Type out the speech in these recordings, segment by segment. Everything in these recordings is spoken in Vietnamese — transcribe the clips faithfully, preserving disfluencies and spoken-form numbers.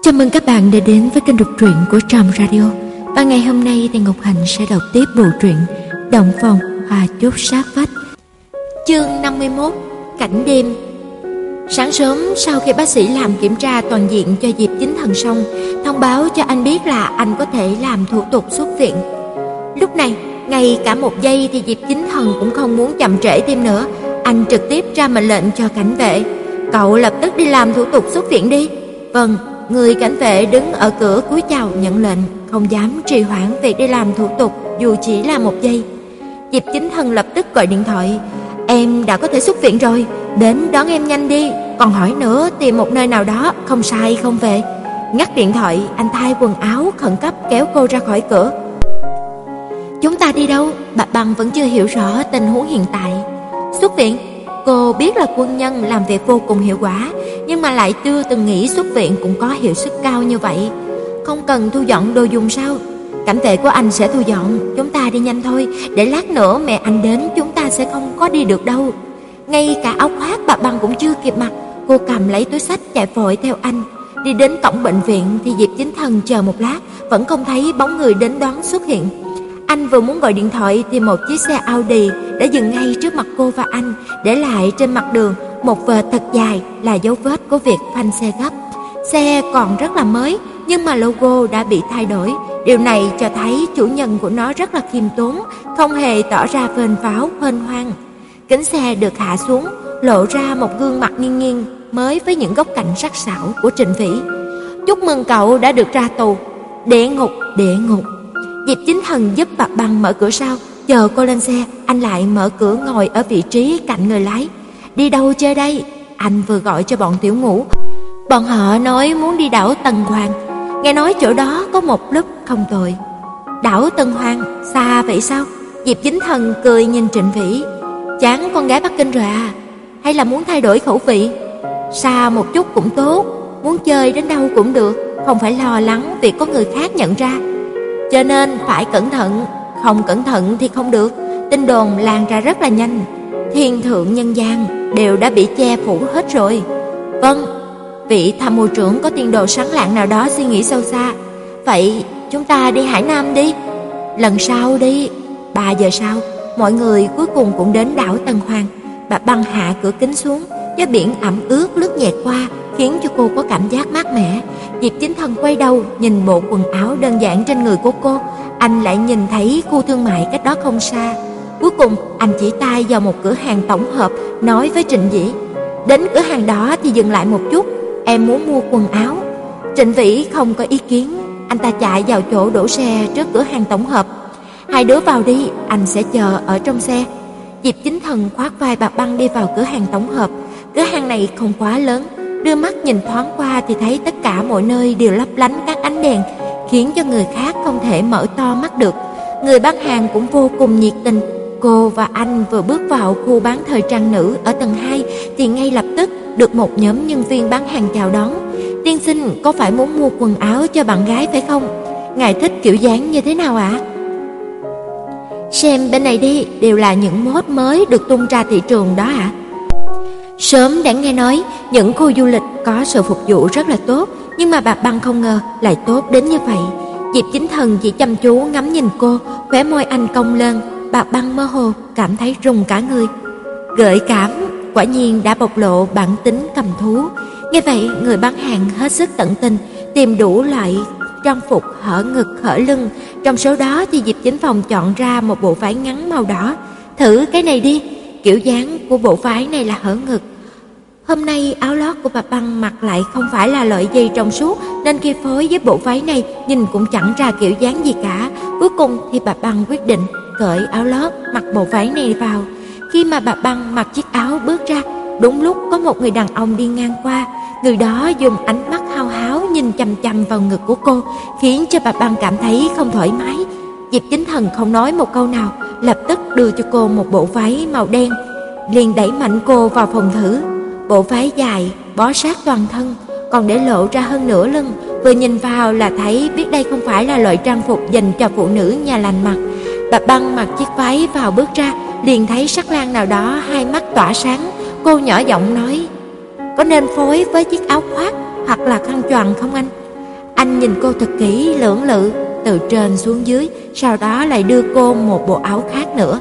Chào mừng các bạn đã đến với kênh đọc truyện của Trầm Radio. Và ngày hôm nay thì Ngọc Hạnh sẽ đọc tiếp bộ truyện Động Phòng Hòa Chốt Sát Vách, chương năm mươi mốt, Cảnh đêm. Sáng sớm sau khi bác sĩ làm kiểm tra toàn diện cho Diệp Chính Thần xong, thông báo cho anh biết là anh có thể làm thủ tục xuất viện. Lúc này, ngay cả một giây thì Diệp Chính Thần cũng không muốn chậm trễ thêm nữa. Anh trực tiếp ra mệnh lệnh cho cảnh vệ: "Cậu lập tức đi làm thủ tục xuất viện đi." "Vâng." Người cảnh vệ đứng ở cửa cúi chào nhận lệnh, không dám trì hoãn việc đi làm thủ tục dù chỉ là một giây. Diệp Chính Thần lập tức gọi điện thoại: "Em đã có thể xuất viện rồi, đến đón em nhanh đi, còn hỏi nữa tìm một nơi nào đó không sai không về." Ngắt điện thoại, anh thay quần áo khẩn cấp kéo cô ra khỏi cửa. "Chúng ta đi đâu?" Bà Băng vẫn chưa hiểu rõ tình huống hiện tại. "Xuất viện." Cô biết là quân nhân làm việc vô cùng hiệu quả, nhưng mà lại chưa từng nghĩ xuất viện cũng có hiệu suất cao như vậy. "Không cần thu dọn đồ dùng sao?" "Cảnh vệ của anh sẽ thu dọn, chúng ta đi nhanh thôi, để lát nữa mẹ anh đến chúng ta sẽ không có đi được đâu." Ngay cả áo khoác bà Băng cũng chưa kịp mặc, cô cầm lấy túi xách chạy vội theo anh. Đi đến cổng bệnh viện thì Diệp Chính Thần chờ một lát, vẫn không thấy bóng người đến đón xuất hiện. Anh vừa muốn gọi điện thoại thì một chiếc xe Audi đã dừng ngay trước mặt cô và anh, để lại trên mặt đường một vệt thật dài là dấu vết của việc phanh xe gấp. Xe còn rất là mới, nhưng mà logo đã bị thay đổi. Điều này cho thấy chủ nhân của nó rất là khiêm tốn, không hề tỏ ra phên pháo hên hoang. Kính xe được hạ xuống, lộ ra một gương mặt nghiêng nghiêng mới với những góc cạnh sắc sảo của Trịnh Vĩ. "Chúc mừng cậu đã được ra tù." "Địa ngục, địa ngục." Diệp Chính Thần giúp bà Băng mở cửa sau, chờ cô lên xe, anh lại mở cửa ngồi ở vị trí cạnh người lái. "Đi đâu chơi đây?" Anh vừa gọi cho bọn Tiểu Ngũ. Bọn họ nói muốn đi đảo Tân Hoàng, nghe nói chỗ đó có một lúc không tồi. "Đảo Tân Hoàng, xa vậy sao?" Diệp Chính Thần cười nhìn Trịnh Vĩ. "Chán con gái Bắc Kinh rồi à? Hay là muốn thay đổi khẩu vị?" "Xa một chút cũng tốt, muốn chơi đến đâu cũng được, không phải lo lắng việc có người khác nhận ra. Cho nên phải cẩn thận, không cẩn thận thì không được." Tin đồn lan ra rất là nhanh, thiên thượng nhân gian đều đã bị che phủ hết rồi. "Vâng." Vị tham mưu trưởng có tiền đồ sáng lạng nào đó suy nghĩ sâu xa. "Vậy chúng ta đi Hải Nam đi." "Lần sau đi." Ba giờ sau, mọi người cuối cùng cũng đến đảo Tân Hoàng. Bà Băng hạ cửa kính xuống, gió biển ẩm ướt lướt nhẹ qua, khiến cho cô có cảm giác mát mẻ. Diệp Chính Thần quay đầu nhìn bộ quần áo đơn giản trên người của cô, anh lại nhìn thấy khu thương mại cách đó không xa. Cuối cùng anh chỉ tay vào một cửa hàng tổng hợp, nói với Trịnh Vĩ: "Đến cửa hàng đó thì dừng lại một chút, em muốn mua quần áo." Trịnh Vĩ không có ý kiến, anh ta chạy vào chỗ đổ xe trước cửa hàng tổng hợp. "Hai đứa vào đi, anh sẽ chờ ở trong xe." Diệp Chính Thần khoác vai bà Băng đi vào cửa hàng tổng hợp. Cửa hàng này không quá lớn, đưa mắt nhìn thoáng qua thì thấy tất cả mọi nơi đều lấp lánh các ánh đèn, khiến cho người khác không thể mở to mắt được. Người bán hàng cũng vô cùng nhiệt tình. Cô và anh vừa bước vào khu bán thời trang nữ ở tầng hai thì ngay lập tức được một nhóm nhân viên bán hàng chào đón. "Tiên sinh, có phải muốn mua quần áo cho bạn gái phải không? Ngài thích kiểu dáng như thế nào ạ?" "Xem bên này đi, đều là những mốt mới được tung ra thị trường đó ạ." Sớm đã nghe nói những khu du lịch có sự phục vụ rất là tốt, nhưng mà bà Băng không ngờ lại tốt đến như vậy. Diệp Chính Thần chỉ chăm chú ngắm nhìn cô, khóe môi anh cong lên. Bà Băng mơ hồ cảm thấy rùng cả người. Gợi cảm, quả nhiên đã bộc lộ bản tính cầm thú. Nghe vậy, người bán hàng hết sức tận tình, tìm đủ loại trang phục hở ngực hở lưng. Trong số đó thì Diệp Chính Phòng chọn ra một bộ váy ngắn màu đỏ. "Thử cái này đi." Kiểu dáng của bộ váy này là hở ngực. Hôm nay áo lót của bà Băng mặc lại không phải là loại dây trong suốt, nên khi phối với bộ váy này nhìn cũng chẳng ra kiểu dáng gì cả. Cuối cùng thì bà Băng quyết định cởi áo lót, mặc bộ váy này vào. Khi mà bà Băng mặc chiếc áo bước ra, đúng lúc có một người đàn ông đi ngang qua. Người đó dùng ánh mắt hao háo nhìn chằm chằm vào ngực của cô, khiến cho bà Băng cảm thấy không thoải mái. Diệp Chính Thần không nói một câu nào, lập tức đưa cho cô một bộ váy màu đen, liền đẩy mạnh cô vào phòng thử. Bộ váy dài bó sát toàn thân, còn để lộ ra hơn nửa lưng, vừa nhìn vào là thấy biết đây không phải là loại trang phục dành cho phụ nữ nhà lành mặc. Bà Băng mặc chiếc váy vào bước ra, liền thấy sắc lang nào đó hai mắt tỏa sáng. Cô nhỏ giọng nói: "Có nên phối với chiếc áo khoác hoặc là khăn choàng không anh?" Anh nhìn cô thật kỹ lưỡng lự, từ trên xuống dưới, sau đó lại đưa cô một bộ áo khác nữa.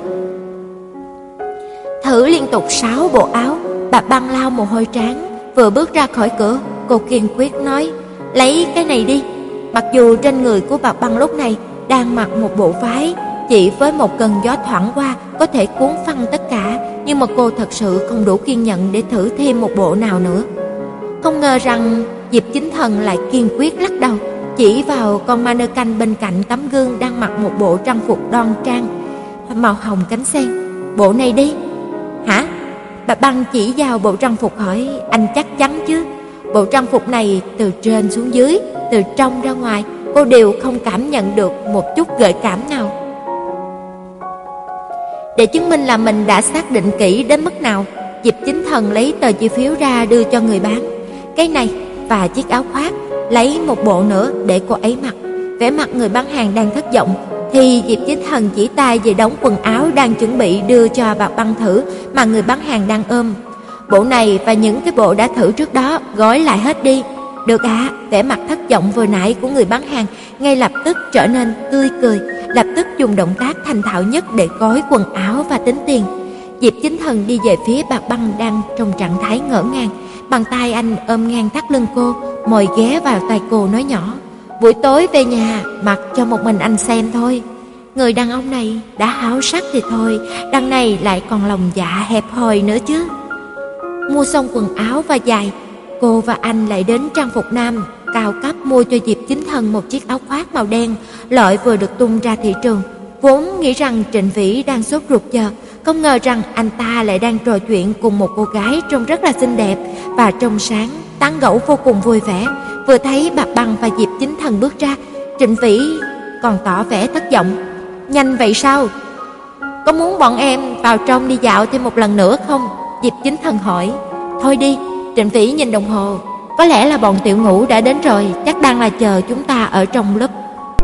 Thử liên tục sáu bộ áo, bà Băng lau mồ hôi trán, vừa bước ra khỏi cửa, cô kiên quyết nói, lấy cái này đi. Mặc dù trên người của bà Băng lúc này đang mặc một bộ váy, chỉ với một cơn gió thoảng qua có thể cuốn phăng tất cả, nhưng mà cô thật sự không đủ kiên nhẫn để thử thêm một bộ nào nữa. Không ngờ rằng Diệp Chính Thần lại kiên quyết lắc đầu, chỉ vào con mannequin bên cạnh tấm gương đang mặc một bộ trang phục đoan trang màu hồng cánh sen. Bộ này đi. Hả? Bà Băng chỉ vào bộ trang phục hỏi, anh chắc chắn chứ? Bộ trang phục này từ trên xuống dưới, từ trong ra ngoài, cô đều không cảm nhận được một chút gợi cảm nào. Để chứng minh là mình đã xác định kỹ đến mức nào, Diệp Chính Thần lấy tờ chi phiếu ra đưa cho người bán. Cái này và chiếc áo khoác, lấy một bộ nữa để cô ấy mặc. Vẻ mặt người bán hàng đang thất vọng, thì Diệp Chính Thần chỉ tay về đống quần áo đang chuẩn bị đưa cho bà Băng thử mà người bán hàng đang ôm. Bộ này và những cái bộ đã thử trước đó gói lại hết đi. Được ạ. À, vẻ mặt thất vọng vừa nãy của người bán hàng ngay lập tức trở nên tươi cười, lập tức dùng động tác thành thạo nhất để gói quần áo và tính tiền. Diệp Chính Thần đi về phía bà Băng đang trong trạng thái ngỡ ngàng, bàn tay anh ôm ngang thắt lưng cô, mồi ghé vào tai cô nói nhỏ, buổi tối về nhà mặc cho một mình anh xem thôi. Người đàn ông này đã háo sắc thì thôi, đằng này lại còn lòng dạ hẹp hòi nữa chứ. Mua xong quần áo và giày, cô và anh lại đến trang phục nam cao cấp mua cho Diệp Chính Thần một chiếc áo khoác màu đen, loại vừa được tung ra thị trường. Vốn nghĩ rằng Trịnh Vĩ đang sốt ruột chờ, không ngờ rằng anh ta lại đang trò chuyện cùng một cô gái trông rất là xinh đẹp và trong sáng, tán gẫu vô cùng vui vẻ. Vừa thấy bà Băng và Diệp Chính Thần bước ra, Trịnh Vĩ còn tỏ vẻ thất vọng. Nhanh vậy sao? Có muốn bọn em vào trong đi dạo thêm một lần nữa không? Diệp Chính Thần hỏi. Thôi đi. Trịnh Vĩ nhìn đồng hồ, có lẽ là bọn Tiểu Ngũ đã đến rồi, chắc đang là chờ chúng ta ở trong lớp.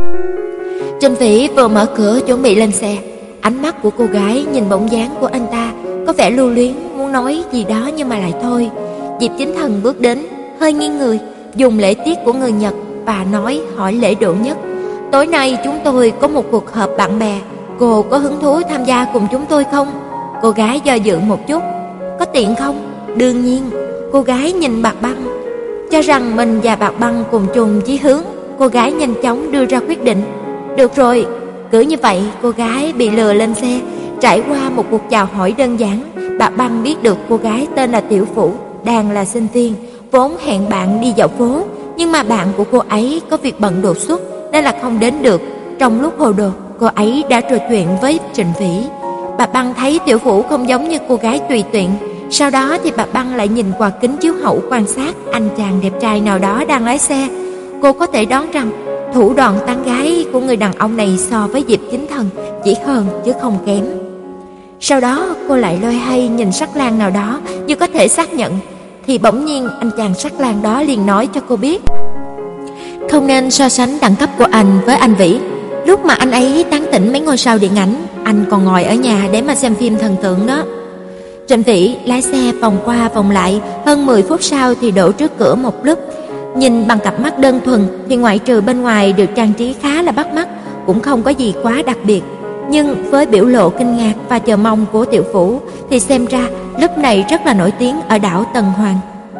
Trịnh Vĩ vừa mở cửa chuẩn bị lên xe, ánh mắt của cô gái nhìn bóng dáng của anh ta có vẻ lưu luyến, muốn nói gì đó nhưng mà lại thôi. Diệp Chính Thần bước đến, hơi nghiêng người, dùng lễ tiết của người Nhật và nói hỏi lễ độ nhất. Tối nay chúng tôi có một cuộc họp bạn bè, cô có hứng thú tham gia cùng chúng tôi không? Cô gái do dự một chút. Có tiện không? Đương nhiên. Cô gái nhìn bà Băng, cho rằng mình và bà Băng cùng chung chí hướng, cô gái nhanh chóng đưa ra quyết định. Được rồi. Cứ như vậy cô gái bị lừa lên xe. Trải qua một cuộc chào hỏi đơn giản, bà Băng biết được cô gái tên là Tiểu Vũ, đang là sinh viên, vốn hẹn bạn đi dạo phố, nhưng mà bạn của cô ấy có việc bận đột xuất nên là không đến được. Trong lúc hồ đồ, cô ấy đã trò chuyện với Trịnh Vĩ. Bà Băng thấy Tiểu Vũ không giống như cô gái tùy tiện. Sau đó thì bà Băng lại nhìn qua kính chiếu hậu quan sát anh chàng đẹp trai nào đó đang lái xe. Cô có thể đoán rằng thủ đoạn tán gái của người đàn ông này so với Diệp Chính Thần chỉ hơn chứ không kém. Sau đó cô lại loay hoay nhìn sắc lang nào đó như có thể xác nhận, thì bỗng nhiên anh chàng sắc lang đó liền nói cho cô biết không nên so sánh đẳng cấp của anh với anh Vĩ. Lúc mà anh ấy tán tỉnh mấy ngôi sao điện ảnh, anh còn ngồi ở nhà để mà xem phim thần tượng đó. Trịnh Vĩ lái xe vòng qua vòng lại, hơn mười phút sau thì đổ trước cửa một lúc. Nhìn bằng cặp mắt đơn thuần thì ngoại trừ bên ngoài được trang trí khá là bắt mắt, cũng không có gì quá đặc biệt. Nhưng với biểu lộ kinh ngạc và chờ mong của Tiểu Vũ thì xem ra lúc này rất là nổi tiếng ở đảo Tần Hoàng.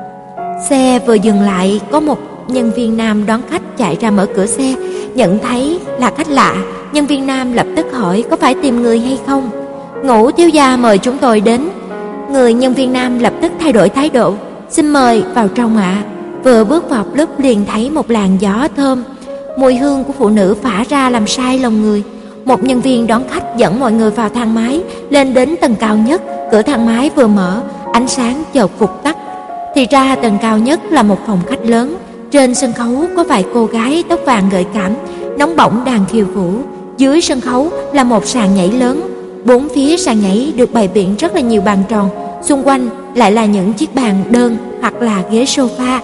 Xe vừa dừng lại, có một nhân viên nam đón khách chạy ra mở cửa xe. Nhận thấy là khách lạ, nhân viên nam lập tức hỏi có phải tìm người hay không. Ngũ thiếu gia mời chúng tôi đến. Người nhân viên nam lập tức thay đổi thái độ. Xin mời vào trong ạ. À. Vừa bước vào lúc liền thấy một làn gió thơm, mùi hương của phụ nữ phả ra làm say lòng người. Một nhân viên đón khách dẫn mọi người vào thang máy, lên đến tầng cao nhất. Cửa thang máy vừa mở, ánh sáng chợt vụt tắt. Thì ra tầng cao nhất là một phòng khách lớn. Trên sân khấu có vài cô gái tóc vàng gợi cảm, nóng bỏng đang khiêu vũ. Dưới sân khấu là một sàn nhảy lớn. Bốn phía sàn nhảy được bày biện rất là nhiều bàn tròn, xung quanh lại là những chiếc bàn đơn hoặc là ghế sofa.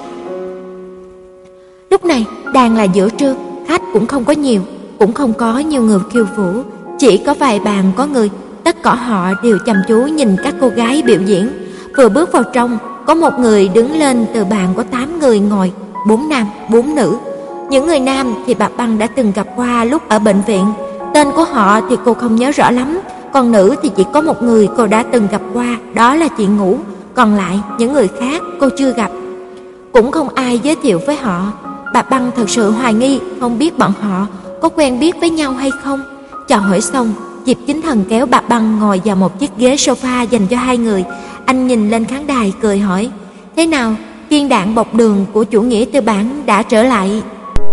Lúc này đang là giữa trưa, khách cũng không có nhiều, cũng không có nhiều người khiêu vũ, chỉ có vài bàn có người. Tất cả họ đều chăm chú nhìn các cô gái biểu diễn. Vừa bước vào trong, có một người đứng lên từ bàn có tám người ngồi, bốn nam, bốn nữ. Những người nam thì bà Băng đã từng gặp qua lúc ở bệnh viện. Tên của họ thì cô không nhớ rõ lắm. Còn nữ thì chỉ có một người cô đã từng gặp qua, đó là chị Ngũ. Còn lại những người khác cô chưa gặp, cũng không ai giới thiệu với họ. Bà Băng thật sự hoài nghi không biết bọn họ có quen biết với nhau hay không. Chào hỏi xong, Diệp Chính Thần kéo bà Băng ngồi vào một chiếc ghế sofa dành cho hai người. Anh nhìn lên khán đài cười hỏi: thế nào, viên đạn bọc đường của chủ nghĩa tư bản đã trở lại?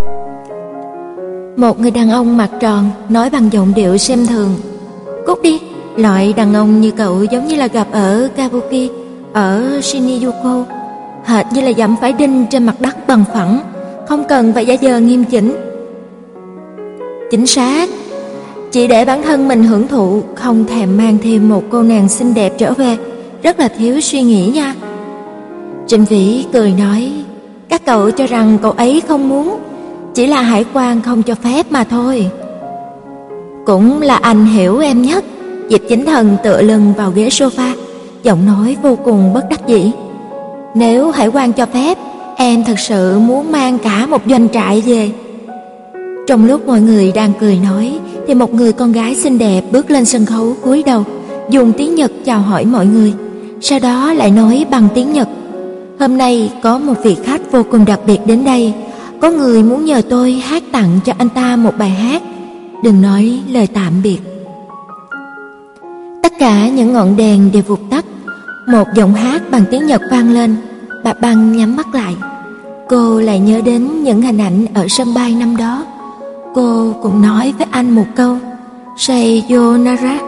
Một người đàn ông mặt tròn nói bằng giọng điệu xem thường: cút đi. Loại đàn ông như cậu giống như là gặp ở Kabuki, ở Shinjuku, hệt như là dẫm phải đinh trên mặt đất bằng phẳng, không cần phải giả vờ nghiêm chỉnh. Chính xác, chỉ để bản thân mình hưởng thụ, không thèm mang thêm một cô nàng xinh đẹp trở về, rất là thiếu suy nghĩ nha. Trịnh Vĩ cười nói: các cậu cho rằng cậu ấy không muốn, chỉ là hải quan không cho phép mà thôi. Cũng là anh hiểu em nhất. Diệp Chính Thần tựa lưng vào ghế sofa, giọng nói vô cùng bất đắc dĩ. Nếu hải quan cho phép, em thật sự muốn mang cả một doanh trại về. Trong lúc mọi người đang cười nói thì một người con gái xinh đẹp bước lên sân khấu, cúi đầu dùng tiếng Nhật chào hỏi mọi người, sau đó lại nói bằng tiếng Nhật: hôm nay có một vị khách vô cùng đặc biệt đến đây, có người muốn nhờ tôi hát tặng cho anh ta một bài hát, đừng nói lời tạm biệt. Tất cả những ngọn đèn đều vụt tắt, một giọng hát bằng tiếng Nhật vang lên. Bà Băng nhắm mắt lại, cô lại nhớ đến những hình ảnh ở sân bay năm đó. Cô cũng nói với anh một câu Sayonara.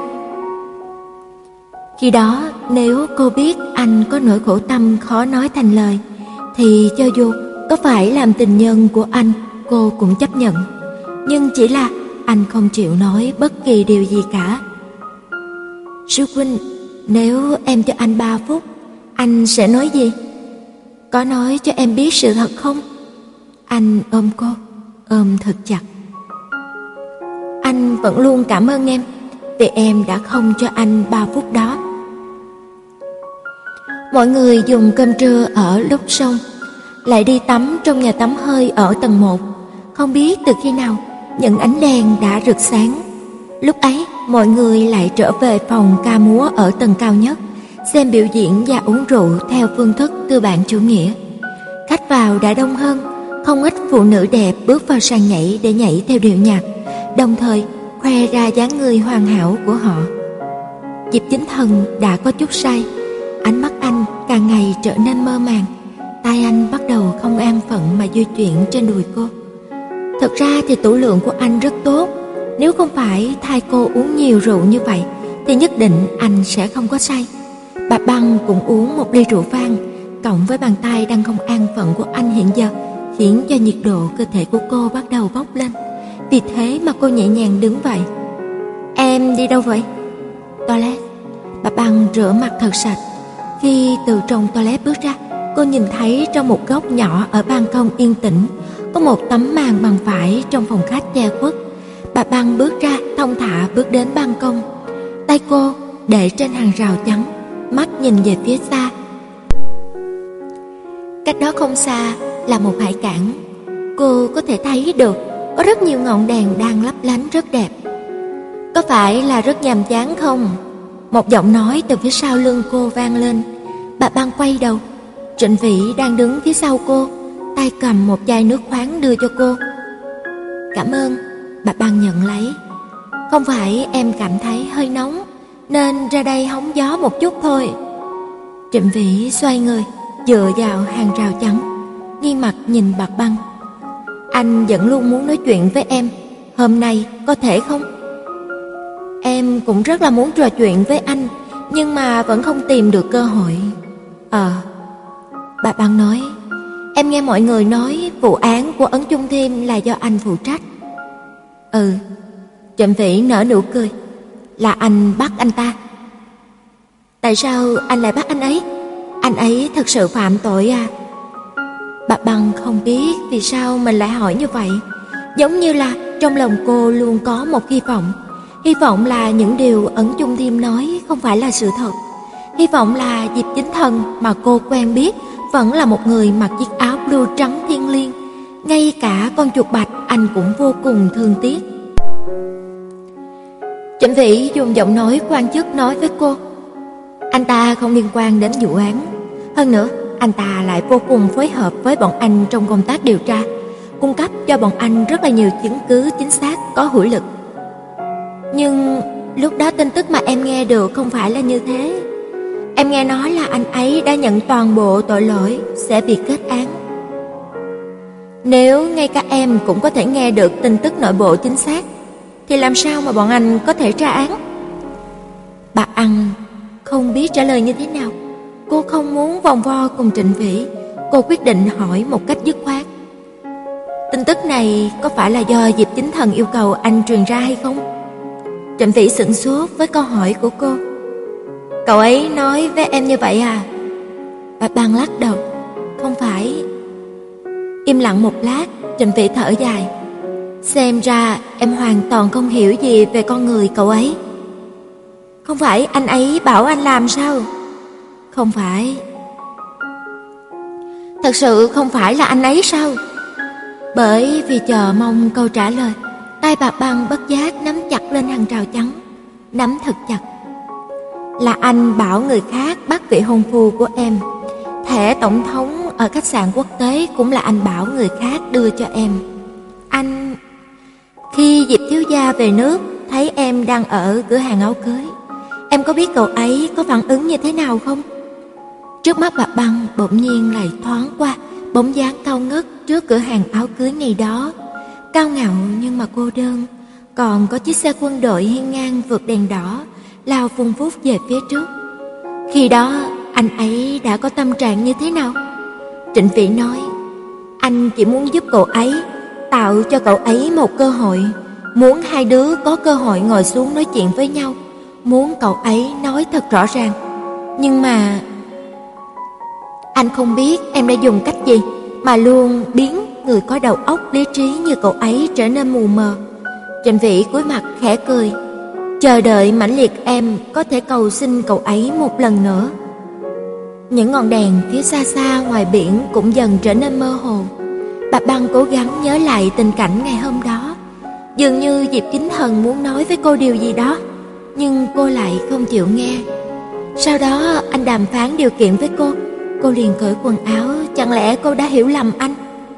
Khi đó nếu cô biết anh có nỗi khổ tâm khó nói thành lời, thì cho dù có phải làm tình nhân của anh, cô cũng chấp nhận. Nhưng chỉ là anh không chịu nói bất kỳ điều gì cả. Sư huynh, nếu em cho anh ba phút, anh sẽ nói gì? Có nói cho em biết sự thật không? Anh ôm cô, ôm thật chặt. Anh vẫn luôn cảm ơn em, vì em đã không cho anh ba phút đó. Mọi người dùng cơm trưa ở lúc xong, lại đi tắm trong nhà tắm hơi ở tầng một. Không biết từ khi nào những ánh đèn đã rực sáng. Lúc ấy mọi người lại trở về phòng ca múa ở tầng cao nhất, xem biểu diễn và uống rượu theo phương thức tư bản chủ nghĩa. Khách vào đã đông hơn, không ít phụ nữ đẹp bước vào sàn nhảy để nhảy theo điệu nhạc, đồng thời khoe ra dáng người hoàn hảo của họ. Diệp Chính Thần đã có chút say, ánh mắt anh càng ngày trở nên mơ màng, tay anh bắt đầu không an phận mà di chuyển trên đùi cô. Thật ra thì tửu lượng của anh rất tốt, nếu không phải thay cô uống nhiều rượu như vậy thì nhất định anh sẽ không có say. Bà Băng cũng uống một ly rượu vang, cộng với bàn tay đang không an phận của anh hiện giờ, khiến cho nhiệt độ cơ thể của cô bắt đầu bốc lên. Vì thế mà cô nhẹ nhàng đứng dậy. Em đi đâu vậy? Toilet. Bà Băng rửa mặt thật sạch. Khi từ trong toilet bước ra, cô nhìn thấy trong một góc nhỏ ở ban công yên tĩnh có một tấm màn bằng vải trong phòng khách che khuất. Bà Băng bước ra, thong thả bước đến ban công, tay cô để trên hàng rào trắng, mắt nhìn về phía xa. Cách đó không xa là một hải cảng. Cô có thể thấy được có rất nhiều ngọn đèn đang lấp lánh rất đẹp. Có phải là rất nhàm chán không? Một giọng nói từ phía sau lưng cô vang lên. Bà Băng quay đầu, Trịnh Vĩ đang đứng phía sau cô, tay cầm một chai nước khoáng đưa cho cô. Cảm ơn. Bà Băng nhận lấy. Không phải em cảm thấy hơi nóng nên ra đây hóng gió một chút thôi. Trịnh Vĩ xoay người, dựa vào hàng rào trắng, nghiêng mặt nhìn bà Băng. Anh vẫn luôn muốn nói chuyện với em, hôm nay có thể không? Em cũng rất là muốn trò chuyện với anh, nhưng mà vẫn không tìm được cơ hội. Ờ, bà Băng nói, em nghe mọi người nói vụ án của Ấn Chung Thiêm là do anh phụ trách. Ừ. Trịnh Vĩ nở nụ cười. Là anh bắt anh ta. Tại sao anh lại bắt anh ấy? Anh ấy thật sự phạm tội à? Bà Băng không biết vì sao mình lại hỏi như vậy. Giống như là trong lòng cô luôn có một hy vọng. Hy vọng là những điều Ấn Chung Thiêm nói không phải là sự thật. Hy vọng là Diệp Chính Thần mà cô quen biết vẫn là một người mặc chiếc áo blue trắng thiêng liêng. ngay cả con chuột bạch anh cũng vô cùng thương tiếc. Trịnh Vĩ dùng giọng nói quan chức nói với cô: anh ta không liên quan đến vụ án. Hơn nữa, anh ta lại vô cùng phối hợp với bọn anh trong công tác điều tra, cung cấp cho bọn anh rất là nhiều chứng cứ chính xác có hữu lực. Nhưng lúc đó tin tức mà em nghe được không phải là như thế. Em nghe nói là anh ấy đã nhận toàn bộ tội lỗi, sẽ bị kết án. Nếu ngay cả em cũng có thể nghe được tin tức nội bộ chính xác, thì làm sao mà bọn anh có thể tra án? Bà Ăn không biết trả lời như thế nào. Cô không muốn vòng vo cùng Trịnh Vĩ. Cô quyết định hỏi một cách dứt khoát: tin tức này có phải là do Diệp Chính Thần yêu cầu anh truyền ra hay không? Trịnh Vĩ sửng sốt với câu hỏi của cô. Cậu ấy nói với em như vậy à? Bà Băng lắc đầu. Không phải. Im lặng một lát, Trịnh Vĩ thở dài. Xem ra em hoàn toàn không hiểu gì về con người cậu ấy. Không phải anh ấy bảo anh làm sao? Không phải. Thật sự không phải là anh ấy sao? Bởi vì chờ mong câu trả lời, tay bà Băng bất giác nắm chặt lên hàng rào trắng, nắm thật chặt. Là anh bảo người khác bắt vị hôn phu của em. Thẻ tổng thống ở khách sạn quốc tế cũng là anh bảo người khác đưa cho em. Anh... Khi Diệp thiếu gia về nước, thấy em đang ở cửa hàng áo cưới, em có biết cậu ấy có phản ứng như thế nào không? Trước mắt bà Băng bỗng nhiên lại thoáng qua bóng dáng cao ngất trước cửa hàng áo cưới ngày đó. Cao ngạo nhưng mà cô đơn. Còn có chiếc xe quân đội hiên ngang vượt đèn đỏ lao vun vút về phía trước. Khi đó anh ấy đã có tâm trạng như thế nào? Trịnh Vĩ nói: anh chỉ muốn giúp cậu ấy, tạo cho cậu ấy một cơ hội, muốn hai đứa có cơ hội ngồi xuống nói chuyện với nhau, muốn cậu ấy nói thật rõ ràng. Nhưng mà anh không biết em đã dùng cách gì mà luôn biến người có đầu óc lý trí như cậu ấy trở nên mù mờ. Trịnh Vĩ cúi mặt khẽ cười, chờ đợi mãnh liệt em có thể cầu xin cậu ấy một lần nữa. Những ngọn đèn phía xa xa ngoài biển cũng dần trở nên mơ hồ. Bà Băng cố gắng nhớ lại tình cảnh ngày hôm đó. Dường như Diệp Chính Thần muốn nói với cô điều gì đó, nhưng cô lại không chịu nghe. Sau đó anh đàm phán điều kiện với cô. Cô liền cởi quần áo. Chẳng lẽ cô đã hiểu lầm anh?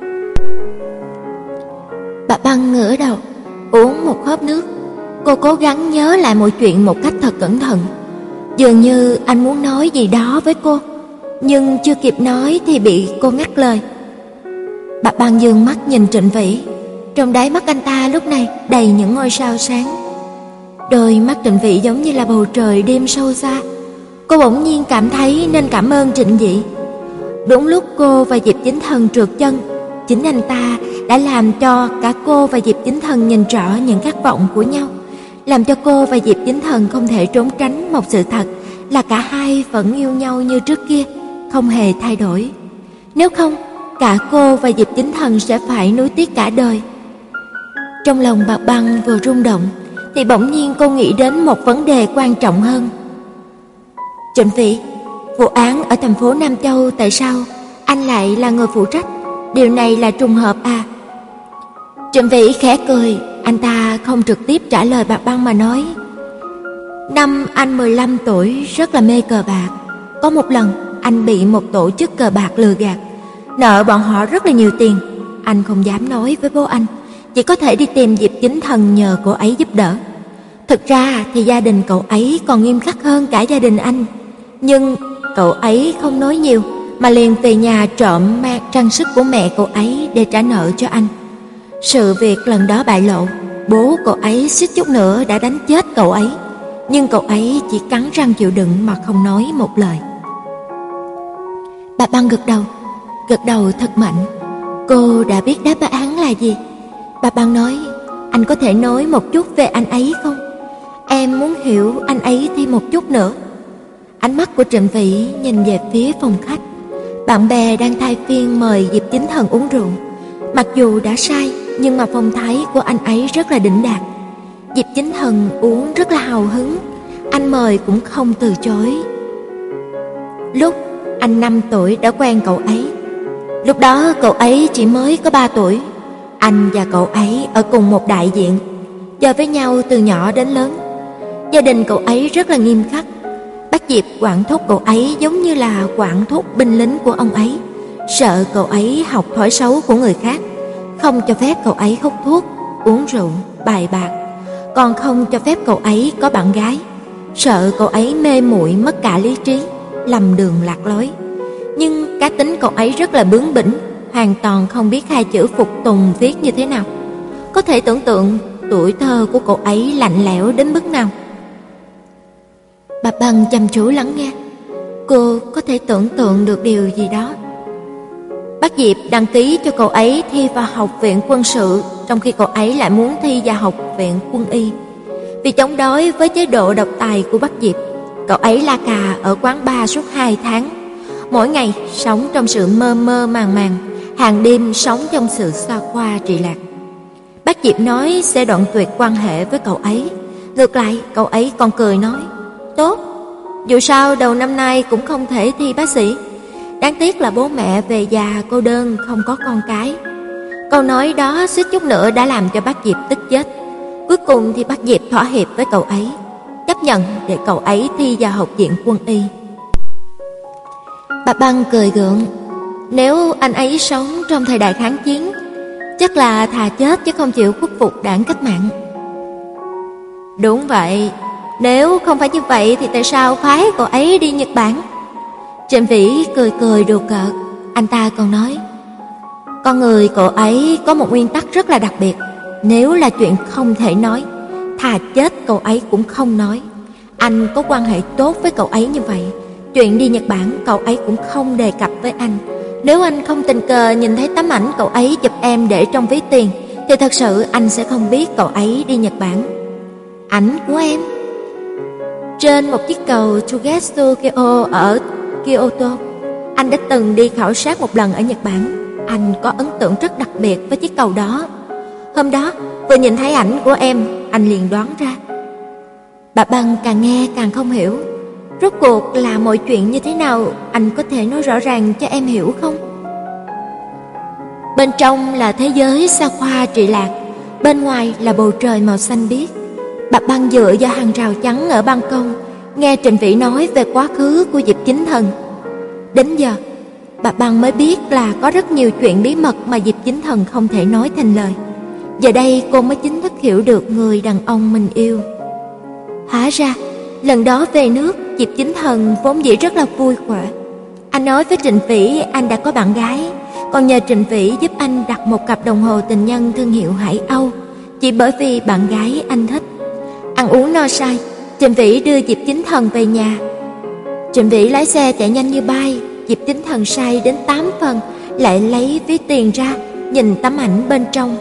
Bà Băng ngửa đầu uống một hớp nước. Cô cố gắng nhớ lại mọi chuyện một cách thật cẩn thận. Dường như anh muốn nói gì đó với cô, nhưng chưa kịp nói thì bị cô ngắt lời. Bà Băng dương mắt nhìn Trịnh Vĩ. Trong đáy mắt anh ta lúc này đầy những ngôi sao sáng. Đôi mắt Trịnh Vĩ giống như là bầu trời đêm sâu xa. Cô bỗng nhiên cảm thấy nên cảm ơn Trịnh Vĩ. Đúng lúc cô và Diệp Chính Thần trượt chân, chính anh ta đã làm cho cả cô và Diệp Chính Thần nhìn rõ những khát vọng của nhau, làm cho cô và Diệp Chính Thần không thể trốn tránh một sự thật là cả hai vẫn yêu nhau như trước kia, không hề thay đổi. Nếu không, cả cô và Diệp Chính Thần sẽ phải nuối tiếc cả đời. Trong lòng bà Băng vừa rung động thì bỗng nhiên cô nghĩ đến một vấn đề quan trọng hơn. Trịnh Vĩ, vụ án ở thành phố Nam Châu tại sao anh lại là người phụ trách? Điều này là trùng hợp à? Trịnh Vĩ khẽ cười. Anh ta không trực tiếp trả lời bà Băng mà nói: năm anh mười lăm tuổi rất là mê cờ bạc. Có một lần anh bị một tổ chức cờ bạc lừa gạt, nợ bọn họ rất là nhiều tiền. Anh không dám nói với bố anh, chỉ có thể đi tìm Diệp Chính Thần nhờ cô ấy giúp đỡ. Thực ra thì gia đình cậu ấy còn nghiêm khắc hơn cả gia đình anh. Nhưng cậu ấy không nói nhiều mà liền về nhà trộm mang trang sức của mẹ cậu ấy để trả nợ cho anh. Sự việc lần đó bại lộ, bố cậu ấy suýt chút nữa đã đánh chết cậu ấy. Nhưng cậu ấy chỉ cắn răng chịu đựng mà không nói một lời. Bà Băng gật đầu, gật đầu thật mạnh. Cô đã biết đáp án là gì. Bà Băng nói: anh có thể nói một chút về anh ấy không? Em muốn hiểu anh ấy thêm một chút nữa. Ánh mắt của Trịnh Vĩ nhìn về phía phòng khách. Bạn bè đang thay phiên mời Diệp Chính Thần uống rượu. Mặc dù đã say, nhưng mà phong thái của anh ấy rất là đỉnh đạt. Diệp Chính Thần uống rất là hào hứng, anh mời cũng không từ chối. Lúc anh năm tuổi đã quen cậu ấy. Lúc đó cậu ấy chỉ mới có ba tuổi. Anh và cậu ấy ở cùng một đại diện, chơi với nhau từ nhỏ đến lớn. Gia đình cậu ấy rất là nghiêm khắc. Bác Diệp quản thúc cậu ấy giống như là quản thúc binh lính của ông ấy, sợ cậu ấy học thói xấu của người khác, không cho phép cậu ấy hút thuốc, uống rượu, bài bạc, còn không cho phép cậu ấy có bạn gái, sợ cậu ấy mê muội mất cả lý trí, lầm đường lạc lối. Nhưng cá tính cậu ấy rất là bướng bỉnh, hoàn toàn không biết hai chữ phục tùng viết như thế nào. Có thể tưởng tượng tuổi thơ của cậu ấy lạnh lẽo đến mức nào. Bà Băng chăm chú lắng nghe. Cô có thể tưởng tượng được điều gì đó. Bác Diệp đăng ký cho cậu ấy thi vào học viện quân sự, trong khi cậu ấy lại muốn thi vào học viện quân y. Vì chống đối với chế độ độc tài của bác Diệp, cậu ấy la cà ở quán bar suốt hai tháng. Mỗi ngày sống trong sự mơ mơ màng màng, hàng đêm sống trong sự xa hoa trì lạc. Bác Diệp nói sẽ đoạn tuyệt quan hệ với cậu ấy. Ngược lại, cậu ấy còn cười nói, tốt, dù sao đầu năm nay cũng không thể thi bác sĩ. Đáng tiếc là bố mẹ về già cô đơn, không có con cái. Câu nói đó suýt chút nữa đã làm cho bác Diệp tức chết. Cuối cùng thì bác Diệp thỏa hiệp với cậu ấy, chấp nhận để cậu ấy thi vào học viện quân y. Bà Băng cười gượng. Nếu anh ấy sống trong thời đại kháng chiến, chắc là thà chết chứ không chịu khuất phục đảng cách mạng. Đúng vậy, nếu không phải như vậy thì tại sao phái cậu ấy đi Nhật Bản? Trịnh Vĩ cười cười đùa cợt. Anh ta còn nói, con người cậu ấy có một nguyên tắc rất là đặc biệt. Nếu là chuyện không thể nói, thà chết cậu ấy cũng không nói. Anh có quan hệ tốt với cậu ấy như vậy, chuyện đi Nhật Bản cậu ấy cũng không đề cập với anh. Nếu anh không tình cờ nhìn thấy tấm ảnh cậu ấy chụp em để trong ví tiền, thì thật sự anh sẽ không biết cậu ấy đi Nhật Bản. Ảnh của em trên một chiếc cầu Tsugetsu-kyo ở Kyoto. Anh đã từng đi khảo sát một lần ở Nhật Bản. Anh có ấn tượng rất đặc biệt với chiếc cầu đó. Hôm đó vừa nhìn thấy ảnh của em, anh liền đoán ra. Bà Băng càng nghe càng không hiểu. Rốt cuộc là mọi chuyện như thế nào, anh có thể nói rõ ràng cho em hiểu không? Bên trong là thế giới xa hoa trụy lạc, bên ngoài là bầu trời màu xanh biếc. Bà Băng dựa vào hàng rào trắng ở ban công, nghe Trịnh Vĩ nói về quá khứ của Diệp Chính Thần. Đến giờ, bà Băng mới biết là có rất nhiều chuyện bí mật mà Diệp Chính Thần không thể nói thành lời. Giờ đây cô mới chính thức hiểu được người đàn ông mình yêu. Hóa ra, lần đó về nước, Diệp Chính Thần vốn dĩ rất là vui khỏe. Anh nói với Trịnh Vĩ anh đã có bạn gái, còn nhờ Trịnh Vĩ giúp anh đặt một cặp đồng hồ tình nhân thương hiệu Hải Âu, chỉ bởi vì bạn gái anh thích. Ăn uống no say, Trịnh Vĩ đưa Diệp Chính Thần về nhà. Trịnh Vĩ lái xe chạy nhanh như bay. Diệp Chính Thần say đến tám phần, lại lấy ví tiền ra, nhìn tấm ảnh bên trong.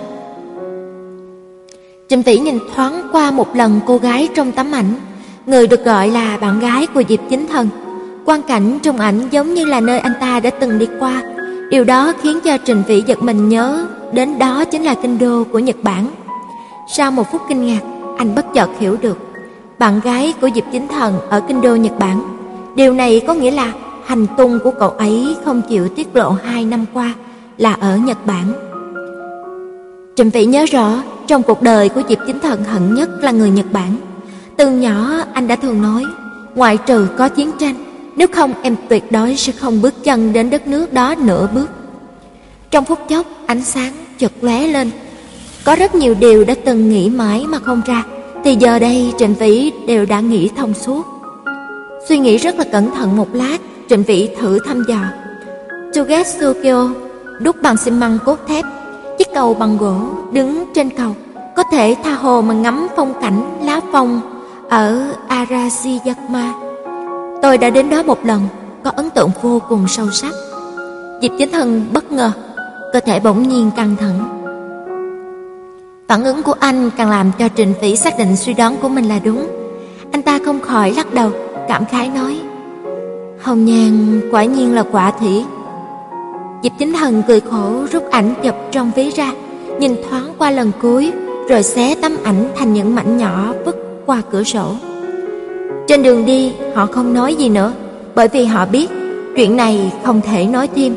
Trịnh Vĩ nhìn thoáng qua một lần cô gái trong tấm ảnh, người được gọi là bạn gái của Diệp Chính Thần. Quang cảnh trong ảnh giống như là nơi anh ta đã từng đi qua. Điều đó khiến cho Trịnh Vĩ giật mình nhớ đến đó chính là kinh đô của Nhật Bản. Sau một phút kinh ngạc, anh bất chợt hiểu được bạn gái của Diệp Chính Thần ở kinh đô Nhật Bản. Điều này có nghĩa là hành tung của cậu ấy không chịu tiết lộ hai năm qua là ở Nhật Bản. Trịnh Vĩ nhớ rõ trong cuộc đời của Diệp Chính Thần hận nhất là người Nhật Bản. Từ nhỏ anh đã thường nói, ngoại trừ có chiến tranh, nếu không em tuyệt đối sẽ không bước chân đến đất nước đó nửa bước. Trong phút chốc, ánh sáng chợt lóe lên. Có rất nhiều điều đã từng nghĩ mãi mà không ra, thì giờ đây Trịnh Vĩ đều đã nghĩ thông suốt. Suy nghĩ rất là cẩn thận một lát, Trịnh Vĩ thử thăm dò. Tsugetsu-kyo đúc bằng xi măng cốt thép, chiếc cầu bằng gỗ đứng trên cầu, có thể tha hồ mà ngắm phong cảnh lá phong ở Arashiyama. Tôi đã đến đó một lần, có ấn tượng vô cùng sâu sắc. Diệp Chính Thần bất ngờ, cơ thể bỗng nhiên căng thẳng. Phản ứng của anh càng làm cho Trịnh Vĩ xác định suy đoán của mình là đúng. Anh ta không khỏi lắc đầu, cảm khái nói, hồng nhan quả nhiên là quả thủy. Diệp Chính Thần cười khổ rút ảnh chụp trong ví ra, nhìn thoáng qua lần cuối, rồi xé tấm ảnh thành những mảnh nhỏ vứt qua cửa sổ. Trên đường đi, họ không nói gì nữa, bởi vì họ biết chuyện này không thể nói thêm.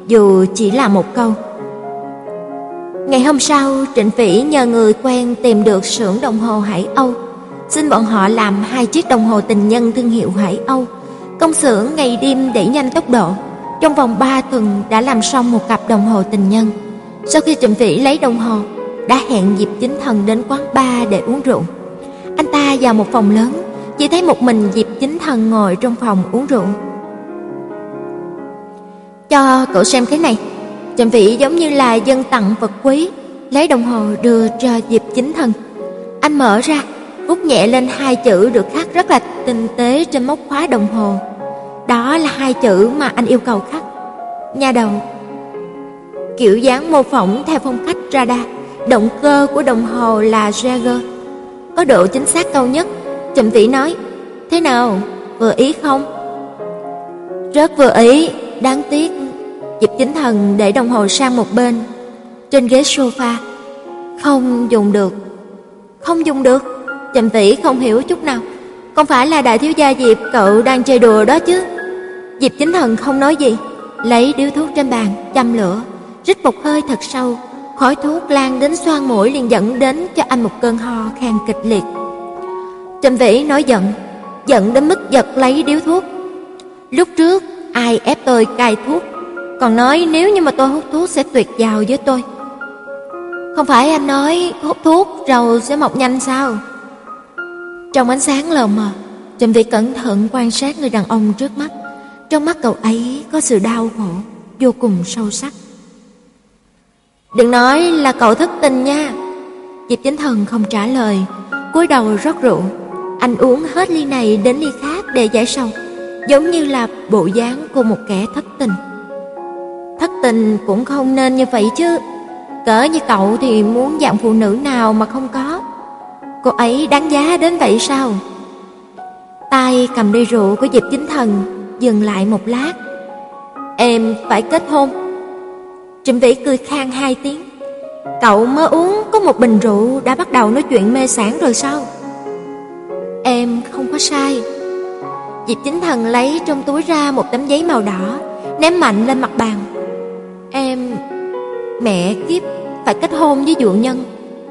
dù chỉ là một câu. Ngày hôm sau, Trịnh Phỉ nhờ người quen tìm được xưởng đồng hồ Hải Âu, xin bọn họ làm hai chiếc đồng hồ tình nhân thương hiệu Hải Âu. Công xưởng ngày đêm đẩy nhanh tốc độ, trong vòng ba tuần đã làm xong một cặp đồng hồ tình nhân. Sau khi Trịnh Phỉ lấy đồng hồ, đã hẹn Diệp Chính Thần đến quán bar để uống rượu. Anh ta vào một phòng lớn, chỉ thấy một mình Diệp Chính Thần ngồi trong phòng uống rượu. Cho cậu xem cái này. Trịnh Phỉ giống như là dân tặng vật quý, lấy đồng hồ đưa cho Diệp Chính Thần. Anh mở ra, vuốt nhẹ lên hai chữ được khắc rất là tinh tế trên móc khóa đồng hồ. Đó là hai chữ mà anh yêu cầu khắc: nha đầu. Kiểu dáng mô phỏng theo phong cách radar. Động cơ của đồng hồ là Jaeger, có độ chính xác cao nhất. Trịnh Phỉ nói: thế nào, vừa ý không? Rất vừa ý, đáng tiếc. Diệp Chính Thần để đồng hồ sang một bên, trên ghế sofa. Không dùng được. Không dùng được? Trịnh Phỉ không hiểu chút nào. Không phải là đại thiếu gia Diệp cậu đang chơi đùa đó chứ? Diệp Chính Thần không nói gì, lấy điếu thuốc trên bàn châm lửa, rít một hơi thật sâu. Khói thuốc lan đến xoang mũi liền dẫn đến cho anh một cơn ho khan kịch liệt. Trịnh Phỉ nói giận, giận đến mức giật lấy điếu thuốc. Lúc trước ai ép tôi cai thuốc, còn nói nếu như mà tôi hút thuốc sẽ tuyệt giao với tôi. Không phải anh nói hút thuốc râu sẽ mọc nhanh sao? Trong ánh sáng lờ mờ, Trịnh Phỉ cẩn thận quan sát người đàn ông trước mắt. Trong mắt cậu ấy có sự đau khổ vô cùng sâu sắc. Đừng nói là cậu thất tình nha. Diệp Chính Thần không trả lời, cúi đầu rót rượu. Anh uống hết ly này đến ly khác để giải sầu, giống như là bộ dáng của một kẻ thất tình. Thất tình cũng không nên như vậy chứ. Cỡ như cậu thì muốn dạng phụ nữ nào mà không có. Cô ấy đáng giá đến vậy sao? Tay cầm ly rượu của Diệp Chính Thần dừng lại một lát. Em phải kết hôn. Trịnh Vĩ cười khan hai tiếng. Cậu mới uống có một bình rượu đã bắt đầu nói chuyện mê sảng rồi sao? Em không có sai. Diệp Chính Thần lấy trong túi ra một tấm giấy màu đỏ, ném mạnh lên mặt bàn. Em... mẹ kiếp, phải kết hôn với dụ nhân.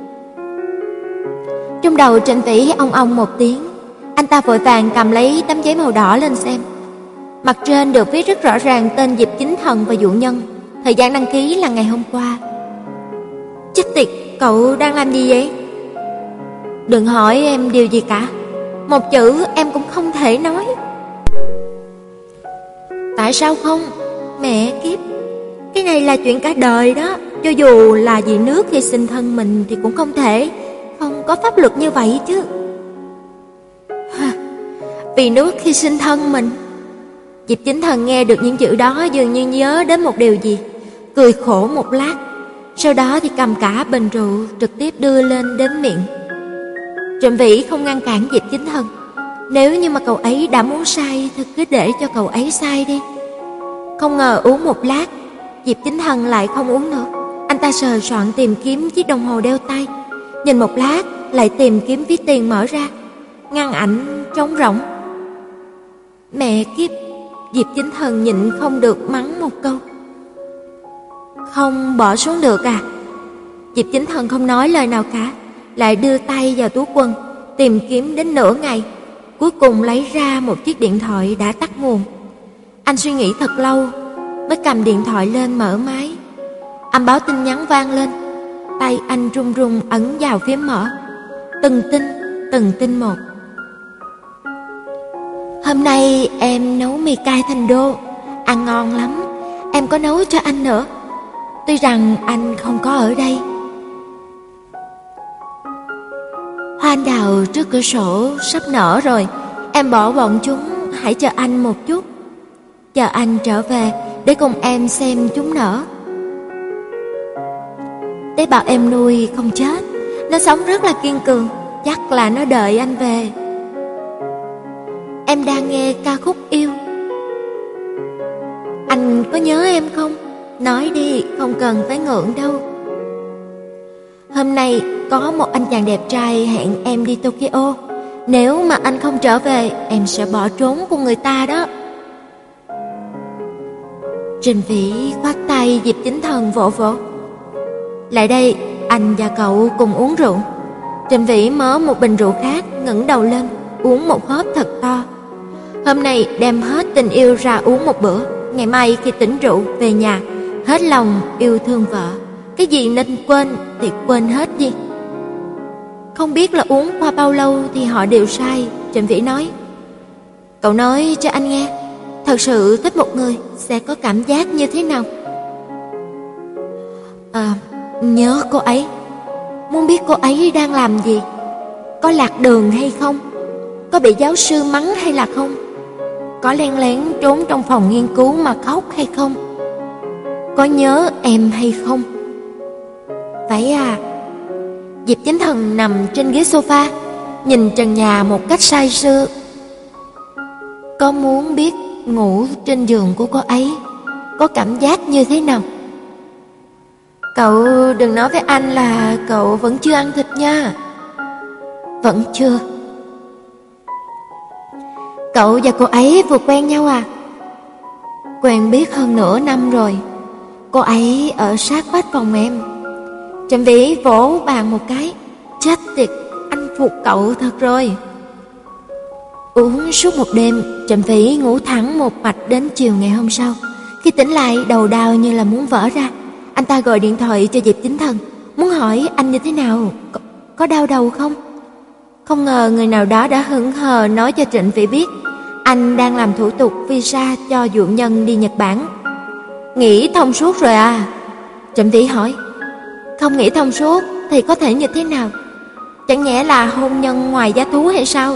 Trong đầu Trịnh Vĩ ong ong một tiếng. Anh ta vội vàng cầm lấy tấm giấy màu đỏ lên xem. Mặt trên được viết rất rõ ràng tên Diệp Chính Thần và dụ nhân. Thời gian đăng ký là ngày hôm qua. Chết tiệt, cậu đang làm gì vậy? Đừng hỏi em điều gì cả. Một chữ em cũng không thể nói. Tại sao không? Mẹ kiếp, cái này là chuyện cả đời đó. Cho dù là vì nước hy sinh thân mình thì cũng không thể không có pháp luật như vậy chứ. Ha, vì nước hy sinh thân mình. Diệp Chính Thần nghe được những chữ đó dường như nhớ đến một điều gì, cười khổ một lát. Sau đó thì cầm cả bình rượu trực tiếp đưa lên đến miệng. Trịnh Vĩ không ngăn cản Diệp Chính Thần. Nếu như mà cậu ấy đã muốn say thì cứ để cho cậu ấy say đi. Không ngờ uống một lát, Diệp Chính Thần lại không uống nữa. Anh ta sờ soạn tìm kiếm chiếc đồng hồ đeo tay, nhìn một lát lại tìm kiếm ví tiền mở ra. Ngăn ảnh trống rỗng. Mẹ kiếp, Diệp Chính Thần nhịn không được mắng một câu. Không bỏ xuống được à? Diệp Chính Thần không nói lời nào cả, lại đưa tay vào túi quần, tìm kiếm đến nửa ngày, cuối cùng lấy ra một chiếc điện thoại đã tắt nguồn. Anh suy nghĩ thật lâu, mới cầm điện thoại lên mở máy. Âm báo tin nhắn vang lên, tay anh run run ấn vào phím mở. Từng tin, từng tin một. Hôm nay em nấu mì cay thành đô, ăn ngon lắm. Em có nấu cho anh nữa, tuy rằng anh không có ở đây. Hoa anh đào trước cửa sổ sắp nở rồi, em bỏ bọn chúng, hãy chờ anh một chút. Chờ anh trở về để cùng em xem chúng nở. Tế bào em nuôi không chết, nó sống rất là kiên cường, chắc là nó đợi anh về. Em đang nghe ca khúc yêu. Anh có nhớ em không? Nói đi, không cần phải ngượng đâu. Hôm nay có một anh chàng đẹp trai hẹn em đi Tokyo. Nếu mà anh không trở về, em sẽ bỏ trốn cùng người ta đó. Trình Vĩ khoát tay Diệp Chính Thần vỗ vỗ. Lại đây, anh và cậu cùng uống rượu. Trình Vĩ mớ một bình rượu khác, ngẩng đầu lên, uống một hớp thật to. Hôm nay đem hết tình yêu ra uống một bữa, ngày mai khi tỉnh rượu về nhà, hết lòng yêu thương vợ. Cái gì nên quên thì quên hết đi. Không biết là uống qua bao lâu thì họ đều sai, Trình Vĩ nói. Cậu nói cho anh nghe, thật sự thích một người sẽ có cảm giác như thế nào? À, nhớ cô ấy. Muốn biết cô ấy đang làm gì? Có lạc đường hay không? Có bị giáo sư mắng hay là không? Có len lén trốn trong phòng nghiên cứu mà khóc hay không? Có nhớ em hay không? Vậy à. Diệp Chính Thần nằm trên ghế sofa, nhìn trần nhà một cách say sưa. Có muốn biết ngủ trên giường của cô ấy có cảm giác như thế nào? Cậu đừng nói với anh là cậu vẫn chưa ăn thịt nha. Vẫn chưa. Cậu và cô ấy vừa quen nhau à? Quen biết hơn nửa năm rồi. Cô ấy ở sát vách phòng em. Trịnh Vĩ vỗ bàn một cái. Chết tiệt, anh phục cậu thật rồi. Uống suốt một đêm, Trịnh Vĩ ngủ thẳng một mạch đến chiều ngày hôm sau. Khi tỉnh lại, đầu đau như là muốn vỡ ra. Anh ta gọi điện thoại cho Diệp Chính Thần, muốn hỏi anh như thế nào, có, có đau đầu không? Không ngờ người nào đó đã hững hờ nói cho Trịnh Vĩ biết anh đang làm thủ tục visa cho dụ nhân đi Nhật Bản. Nghĩ thông suốt rồi à? Trịnh Vĩ hỏi. Không nghĩ thông suốt thì có thể như thế nào? Chẳng nhẽ là hôn nhân ngoài giá thú hay sao?